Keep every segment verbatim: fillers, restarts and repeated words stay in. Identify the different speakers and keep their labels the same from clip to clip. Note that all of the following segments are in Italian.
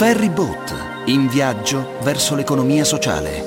Speaker 1: Ferryboat, in viaggio verso l'economia sociale.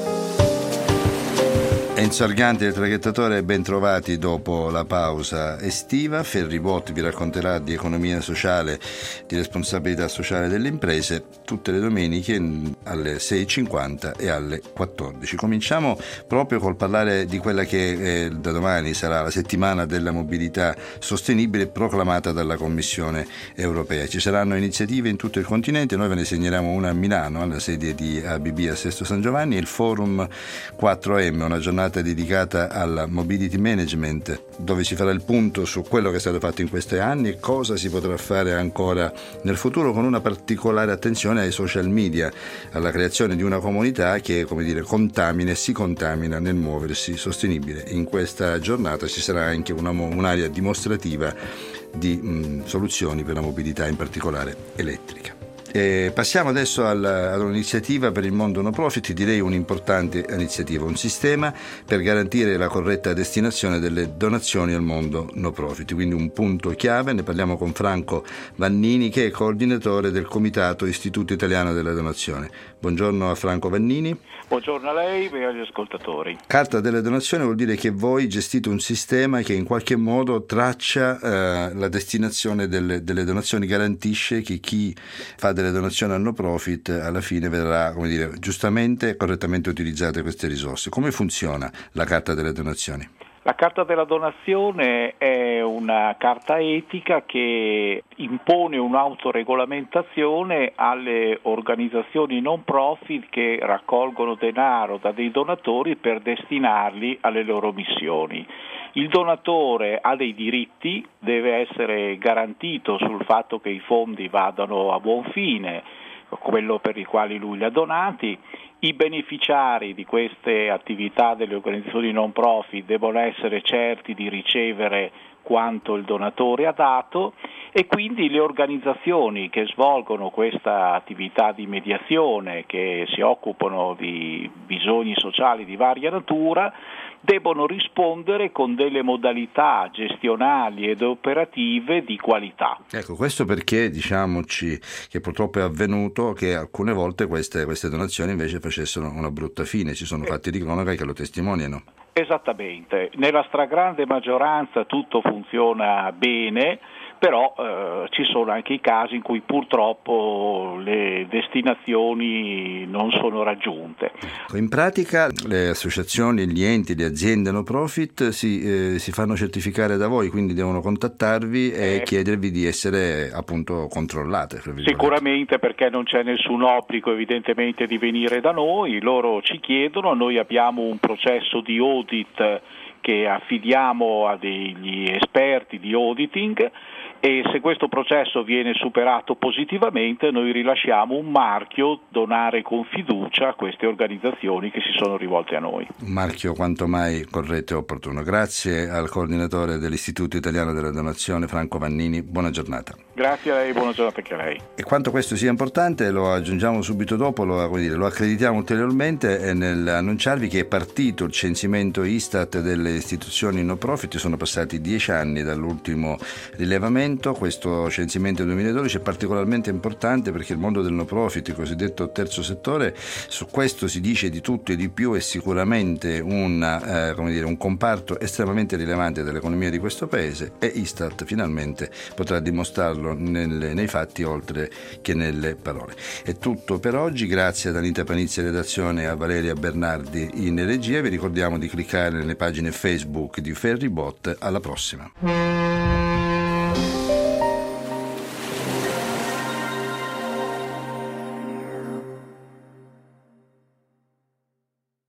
Speaker 2: Enzo Arganti, il traghettatore, ben trovati dopo la pausa estiva. Ferryboat vi racconterà di economia sociale, di responsabilità sociale delle imprese, tutte le domeniche alle sei e cinquanta e alle quattordici. Cominciamo proprio col parlare di quella che eh, da domani sarà la settimana della mobilità sostenibile proclamata dalla Commissione europea. Ci saranno iniziative in tutto il continente, noi ve ne segnaliamo una a Milano, alla sede di A B B a Sesto San Giovanni, il Forum quattro M, una giornata dedicata al mobility management, dove si farà il punto su quello che è stato fatto in questi anni e cosa si potrà fare ancora nel futuro, con una particolare attenzione ai social media, alla creazione di una comunità che, come dire, contamina e si contamina nel muoversi sostenibile. In questa giornata ci sarà anche una, un'area dimostrativa di mh, soluzioni per la mobilità, in particolare elettrica. E passiamo adesso al, ad un'iniziativa per il mondo no profit, direi un'importante iniziativa, un sistema per garantire la corretta destinazione delle donazioni al mondo no profit, quindi un punto chiave. Ne parliamo con Franco Vannini, che è coordinatore del Comitato Istituto Italiano della Donazione. Buongiorno a Franco Vannini.
Speaker 3: Buongiorno a lei e agli ascoltatori.
Speaker 2: Carta delle donazioni vuol dire che voi gestite un sistema che in qualche modo traccia eh, la destinazione delle, delle donazioni, garantisce che chi fa delle donazioni al no profit alla fine vedrà, come dire, giustamente e correttamente utilizzate queste risorse. Come funziona la Carta delle donazioni?
Speaker 3: La carta della donazione è una carta etica che impone un'autoregolamentazione alle organizzazioni non profit che raccolgono denaro da dei donatori per destinarli alle loro missioni. Il donatore ha dei diritti, deve essere garantito sul fatto che i fondi vadano a buon fine, quello per i quali lui li ha donati. I beneficiari di queste attività delle organizzazioni non profit devono essere certi di ricevere quanto il donatore ha dato, e quindi le organizzazioni che svolgono questa attività di mediazione, che si occupano di bisogni sociali di varia natura, debbono rispondere con delle modalità gestionali ed operative di qualità.
Speaker 2: Ecco, questo perché diciamoci che purtroppo è avvenuto che alcune volte queste, queste donazioni invece facessero una brutta fine, ci sono fatti di cronaca che lo testimoniano.
Speaker 3: Esattamente, nella stragrande maggioranza tutto funziona bene, però eh, ci sono anche i casi in cui purtroppo le destinazioni non sono raggiunte.
Speaker 2: In pratica le associazioni, gli enti, le aziende no profit si, eh, si fanno certificare da voi, quindi devono contattarvi e eh, chiedervi di essere appunto controllate.
Speaker 3: Sicuramente, perché non c'è nessun obbligo evidentemente di venire da noi, loro ci chiedono, noi abbiamo un processo di audit che affidiamo a degli esperti di auditing, e se questo processo viene superato positivamente noi rilasciamo un marchio donare con fiducia a queste organizzazioni che si sono rivolte a noi.
Speaker 2: Un marchio quanto mai corretto e opportuno. Grazie al coordinatore dell'Istituto Italiano della Donazione, Franco Vannini, buona giornata.
Speaker 3: Grazie a lei, buona giornata anche a lei.
Speaker 2: E quanto questo sia importante lo aggiungiamo subito dopo, lo, come dire, lo accreditiamo ulteriormente nell'annunciarvi che è partito il censimento Istat delle istituzioni no profit. Sono passati dieci anni dall'ultimo rilevamento. Questo censimento duemiladodici è particolarmente importante perché il mondo del no profit, il cosiddetto terzo settore, su questo si dice di tutto e di più, è sicuramente una, eh, come dire, un comparto estremamente rilevante dell'economia di questo paese, e Istat finalmente potrà dimostrarlo nelle, nei fatti oltre che nelle parole. È tutto per oggi, grazie ad Anita Panizzi in redazione e a Valeria Bernardi in regia. Vi ricordiamo di cliccare nelle pagine Facebook di Ferryboat. Alla prossima.